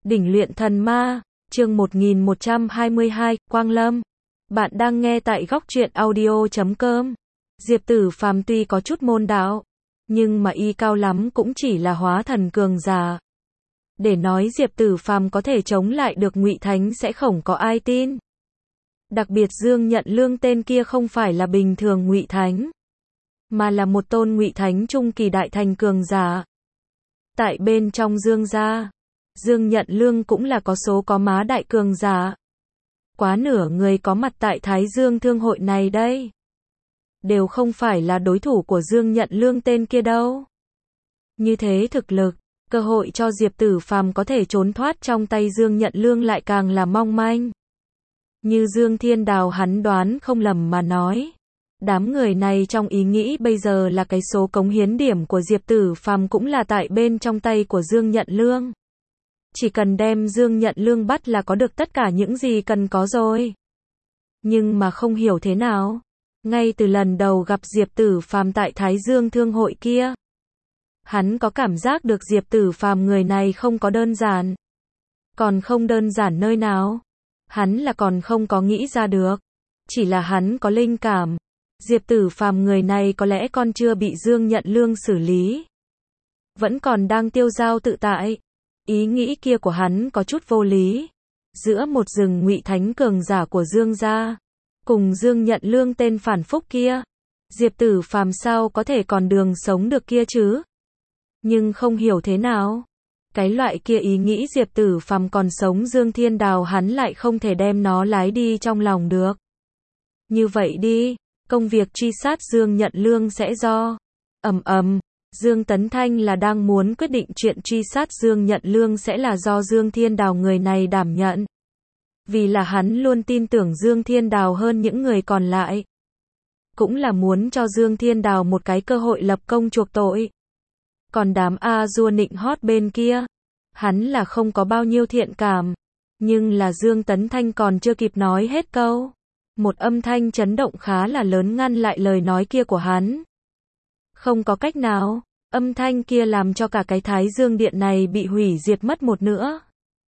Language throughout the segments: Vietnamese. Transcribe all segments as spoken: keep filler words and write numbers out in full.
Đỉnh luyện thần ma, chương một nghìn một trăm hai mươi hai, Quang Lâm. Bạn đang nghe tại góc truyện audio chấm com. Diệp Tử Phàm tuy có chút môn đạo, nhưng mà y cao lắm cũng chỉ là hóa thần cường giả. Để nói Diệp Tử Phàm có thể chống lại được Ngụy Thánh sẽ không có ai tin. Đặc biệt Dương Nhận Lương tên kia không phải là bình thường Ngụy Thánh, mà là một tôn Ngụy Thánh trung kỳ đại thành cường giả. Tại bên trong Dương gia, Dương Nhận Lương cũng là có số có má đại cường giả. Quá nửa người có mặt tại Thái Dương Thương hội này đây, đều không phải là đối thủ của Dương Nhận Lương tên kia đâu. Như thế thực lực, cơ hội cho Diệp Tử Phàm có thể trốn thoát trong tay Dương Nhận Lương lại càng là mong manh. Như Dương Thiên Đào hắn đoán không lầm mà nói, đám người này trong ý nghĩ bây giờ là cái số cống hiến điểm của Diệp Tử Phàm cũng là tại bên trong tay của Dương Nhận Lương. Chỉ cần đem Dương Nhận Lương bắt là có được tất cả những gì cần có rồi. Nhưng mà không hiểu thế nào, ngay từ lần đầu gặp Diệp Tử Phàm tại Thái Dương Thương hội kia, hắn có cảm giác được Diệp Tử Phàm người này không có đơn giản. Còn không đơn giản nơi nào? Hắn là còn không có nghĩ ra được. Chỉ là hắn có linh cảm, Diệp Tử Phàm người này có lẽ còn chưa bị Dương Nhận Lương xử lý, vẫn còn đang tiêu dao tự tại. Ý nghĩ kia của hắn có chút vô lý. Giữa một rừng Ngụy Thánh cường giả của Dương gia, cùng Dương Nhận Lương tên phản phúc kia, Diệp Tử Phàm sao có thể còn đường sống được kia chứ? Nhưng không hiểu thế nào, cái loại kia ý nghĩ Diệp Tử Phàm còn sống Dương Thiên Đào hắn lại không thể đem nó lái đi trong lòng được. Như vậy đi, công việc truy sát Dương Nhận Lương sẽ do ầm ầm Dương Tấn Thanh là đang muốn quyết định chuyện truy sát Dương Nhận Lương sẽ là do Dương Thiên Đào người này đảm nhận. Vì là hắn luôn tin tưởng Dương Thiên Đào hơn những người còn lại. Cũng là muốn cho Dương Thiên Đào một cái cơ hội lập công chuộc tội. Còn đám A Dua nịnh hót bên kia, hắn là không có bao nhiêu thiện cảm. Nhưng là Dương Tấn Thanh còn chưa kịp nói hết câu, một âm thanh chấn động khá là lớn ngăn lại lời nói kia của hắn. Không có cách nào, âm thanh kia làm cho cả cái Thái Dương Điện này bị hủy diệt mất một nữa.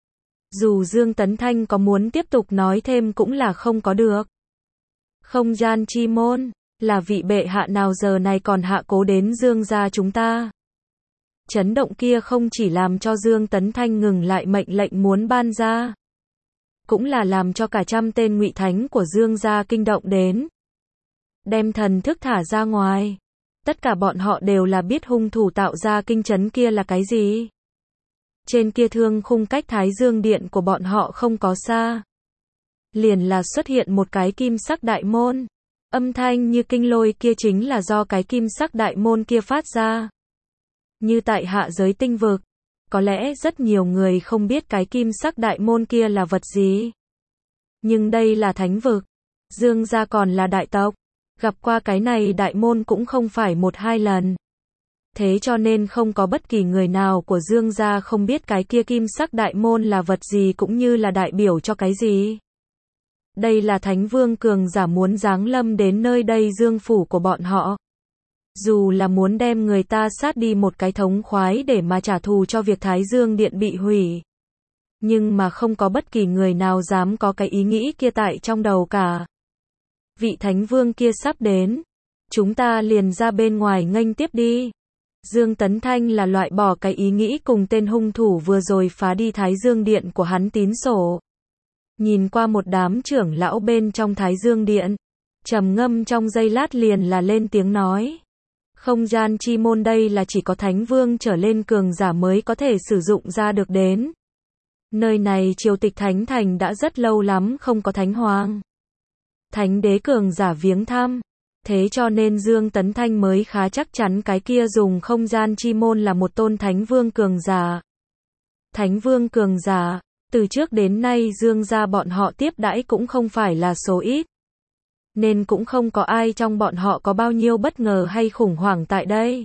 Dù Dương Tấn Thanh có muốn tiếp tục nói thêm cũng là không có được. Không gian chi môn, là vị bệ hạ nào giờ này còn hạ cố đến Dương gia chúng ta. Chấn động kia không chỉ làm cho Dương Tấn Thanh ngừng lại mệnh lệnh muốn ban ra, cũng là làm cho cả trăm tên Ngụy Thánh của Dương gia kinh động đến. Đem thần thức thả ra ngoài. Tất cả bọn họ đều là biết hung thủ tạo ra kinh chấn kia là cái gì. Trên kia thương khung cách Thái Dương Điện của bọn họ không có xa, liền là xuất hiện một cái kim sắc đại môn. Âm thanh như kinh lôi kia chính là do cái kim sắc đại môn kia phát ra. Như tại hạ giới tinh vực, có lẽ rất nhiều người không biết cái kim sắc đại môn kia là vật gì. Nhưng đây là thánh vực, Dương gia còn là đại tộc, gặp qua cái này đại môn cũng không phải một hai lần. Thế cho nên không có bất kỳ người nào của Dương gia không biết cái kia kim sắc đại môn là vật gì cũng như là đại biểu cho cái gì. Đây là Thánh Vương cường giả muốn giáng lâm đến nơi đây Dương phủ của bọn họ. Dù là muốn đem người ta sát đi một cái thống khoái để mà trả thù cho việc Thái Dương Điện bị hủy. Nhưng mà không có bất kỳ người nào dám có cái ý nghĩ kia tại trong đầu cả. Vị Thánh Vương kia sắp đến, chúng ta liền ra bên ngoài nghênh tiếp đi. Dương Tấn Thanh là loại bỏ cái ý nghĩ cùng tên hung thủ vừa rồi phá đi Thái Dương Điện của hắn tín sổ. Nhìn qua một đám trưởng lão bên trong Thái Dương Điện, trầm ngâm trong giây lát liền là lên tiếng nói. Không gian chi môn đây là chỉ có Thánh Vương trở lên cường giả mới có thể sử dụng ra được đến. Nơi này triều tịch Thánh Thành đã rất lâu lắm không có Thánh Hoàng, Thánh Đế cường giả viếng thăm. Thế cho nên Dương Tấn Thanh mới khá chắc chắn cái kia dùng không gian chi môn là một tôn Thánh Vương cường giả. Thánh Vương cường giả, từ trước đến nay Dương gia bọn họ tiếp đãi cũng không phải là số ít. Nên cũng không có ai trong bọn họ có bao nhiêu bất ngờ hay khủng hoảng tại đây.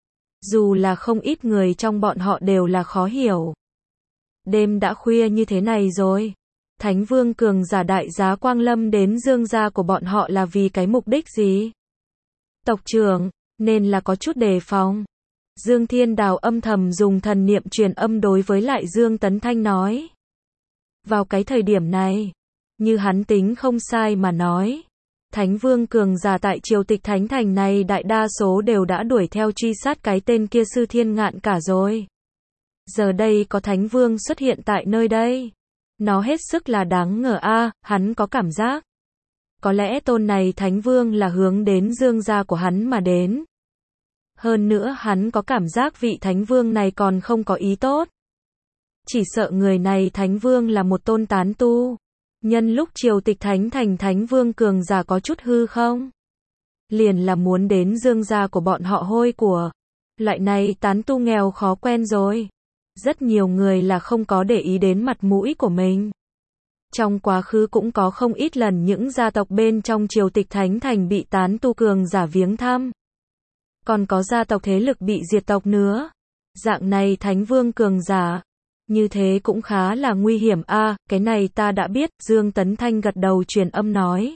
Dù là không ít người trong bọn họ đều là khó hiểu. Đêm đã khuya như thế này rồi, Thánh Vương cường giả đại giá Quang Lâm đến Dương gia của bọn họ là vì cái mục đích gì? Tộc trưởng, nên là có chút đề phòng. Dương Thiên Đào âm thầm dùng thần niệm truyền âm đối với lại Dương Tấn Thanh nói. Vào cái thời điểm này, như hắn tính không sai mà nói, Thánh Vương cường giả tại triều tịch Thánh Thành này đại đa số đều đã đuổi theo truy sát cái tên kia Sư Thiên Ngạn cả rồi. Giờ đây có Thánh Vương xuất hiện tại nơi đây. Nó hết sức là đáng ngờ a, à, hắn có cảm giác. Có lẽ tôn này Thánh Vương là hướng đến Dương gia của hắn mà đến. Hơn nữa hắn có cảm giác vị Thánh Vương này còn không có ý tốt. Chỉ sợ người này Thánh Vương là một tôn tán tu. Nhân lúc triều tịch Thánh Thành Thánh Vương cường giả có chút hư không? Liền là muốn đến Dương gia của bọn họ hôi của. Loại này tán tu nghèo khó quen rồi. Rất nhiều người là không có để ý đến mặt mũi của mình. Trong quá khứ cũng có không ít lần những gia tộc bên trong triều tịch Thánh Thành bị tán tu cường giả viếng thăm. Còn có gia tộc thế lực bị diệt tộc nữa. Dạng này Thánh Vương cường giả. Như thế cũng khá là nguy hiểm a, à, cái này ta đã biết, Dương Tấn Thanh gật đầu truyền âm nói.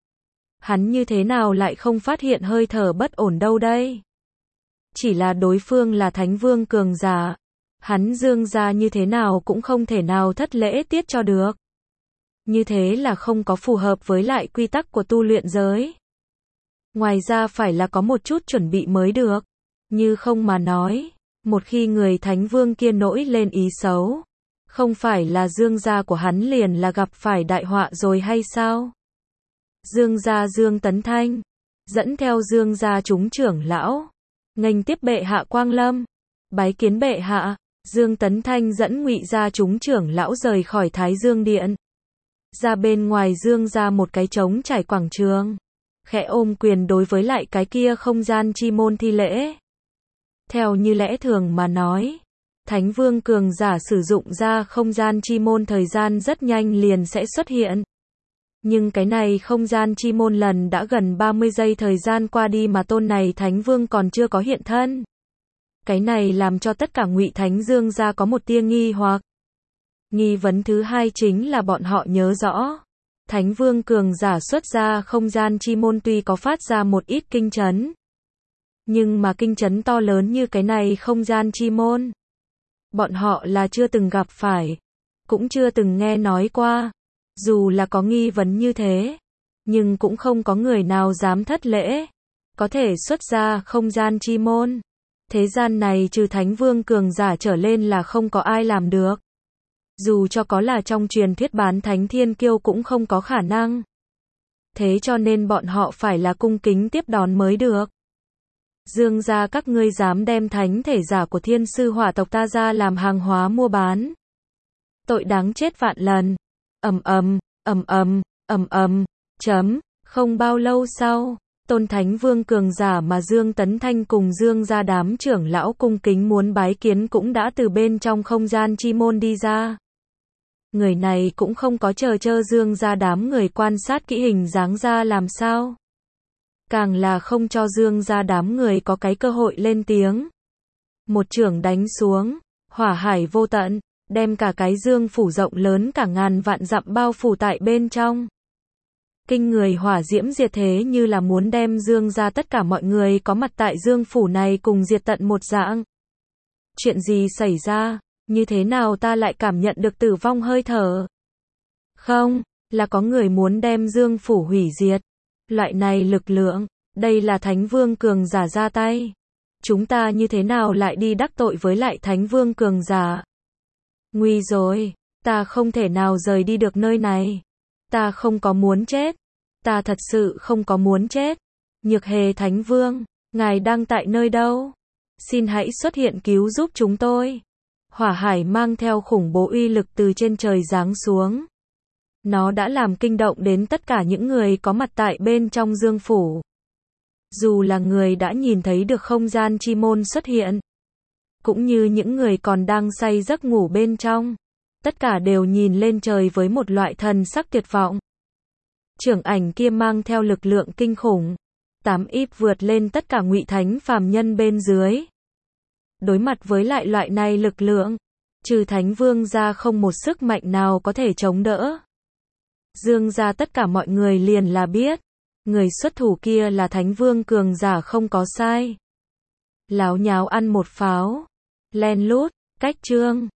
Hắn như thế nào lại không phát hiện hơi thở bất ổn đâu đây? Chỉ là đối phương là Thánh Vương cường giả. Hắn Dương gia như thế nào cũng không thể nào thất lễ tiết cho được. Như thế là không có phù hợp với lại quy tắc của tu luyện giới. Ngoài ra phải là có một chút chuẩn bị mới được. Như không mà nói, một khi người Thánh Vương kia nổi lên ý xấu, không phải là Dương gia của hắn liền là gặp phải đại họa rồi hay sao? Dương gia Dương Tấn Thanh, dẫn theo Dương gia chúng trưởng lão, nghênh tiếp bệ hạ quang lâm, bái kiến bệ hạ. Dương Tấn Thanh dẫn Ngụy gia chúng trưởng lão rời khỏi Thái Dương Điện. Ra bên ngoài Dương gia một cái trống trải quảng trường. Khẽ ôm quyền đối với lại cái kia không gian chi môn thi lễ. Theo như lẽ thường mà nói, Thánh Vương cường giả sử dụng ra không gian chi môn thời gian rất nhanh liền sẽ xuất hiện. Nhưng cái này không gian chi môn lần đã gần ba mươi giây thời gian qua đi mà tôn này Thánh Vương còn chưa có hiện thân. Cái này làm cho tất cả Ngụy Thánh Dương gia có một tia nghi hoặc. Nghi vấn thứ hai chính là bọn họ nhớ rõ. Thánh Vương cường giả xuất ra không gian chi môn tuy có phát ra một ít kinh chấn. Nhưng mà kinh chấn to lớn như cái này không gian chi môn. Bọn họ là chưa từng gặp phải. Cũng chưa từng nghe nói qua. Dù là có nghi vấn như thế. Nhưng cũng không có người nào dám thất lễ. Có thể xuất ra không gian chi môn. Thế gian này trừ Thánh Vương cường giả trở lên là không có ai làm được. Dù cho có là trong truyền thuyết bán thánh thiên kiêu cũng không có khả năng. Thế cho nên bọn họ phải là cung kính tiếp đón mới được. Dương gia các ngươi dám đem thánh thể giả của thiên sư hỏa tộc ta ra làm hàng hóa mua bán. Tội đáng chết vạn lần. Ầm ầm, ầm ầm, ầm ầm, chấm, không bao lâu sau. Tôn Thánh Vương cường giả mà Dương Tấn Thanh cùng Dương gia đám trưởng lão cung kính muốn bái kiến cũng đã từ bên trong không gian chi môn đi ra. Người này cũng không có chờ chơ Dương gia đám người quan sát kỹ hình dáng ra làm sao. Càng là không cho Dương gia đám người có cái cơ hội lên tiếng. Một chưởng đánh xuống, hỏa hải vô tận, đem cả cái Dương phủ rộng lớn cả ngàn vạn dặm bao phủ tại bên trong. Kinh người hỏa diễm diệt thế như là muốn đem Dương gia tất cả mọi người có mặt tại Dương phủ này cùng diệt tận một dạng. Chuyện gì xảy ra? Như thế nào ta lại cảm nhận được tử vong hơi thở? Không, là có người muốn đem Dương phủ hủy diệt. Loại này lực lượng, đây là Thánh Vương cường giả ra tay. Chúng ta như thế nào lại đi đắc tội với lại Thánh Vương cường giả? Nguy rồi, ta không thể nào rời đi được nơi này. Ta không có muốn chết. Ta thật sự không có muốn chết. Nhược Hề Thánh Vương, ngài đang tại nơi đâu? Xin hãy xuất hiện cứu giúp chúng tôi. Hỏa hải mang theo khủng bố uy lực từ trên trời giáng xuống. Nó đã làm kinh động đến tất cả những người có mặt tại bên trong Dương phủ. Dù là người đã nhìn thấy được không gian chi môn xuất hiện, cũng như những người còn đang say giấc ngủ bên trong, tất cả đều nhìn lên trời với một loại thần sắc tuyệt vọng. Trưởng ảnh kia mang theo lực lượng kinh khủng, tám íp vượt lên tất cả Ngụy Thánh phàm nhân bên dưới. Đối mặt với lại loại này lực lượng, trừ Thánh Vương ra không một sức mạnh nào có thể chống đỡ. Dương gia tất cả mọi người liền là biết, người xuất thủ kia là Thánh Vương cường giả không có sai. Láo nháo ăn một pháo. Len lút, cách chương.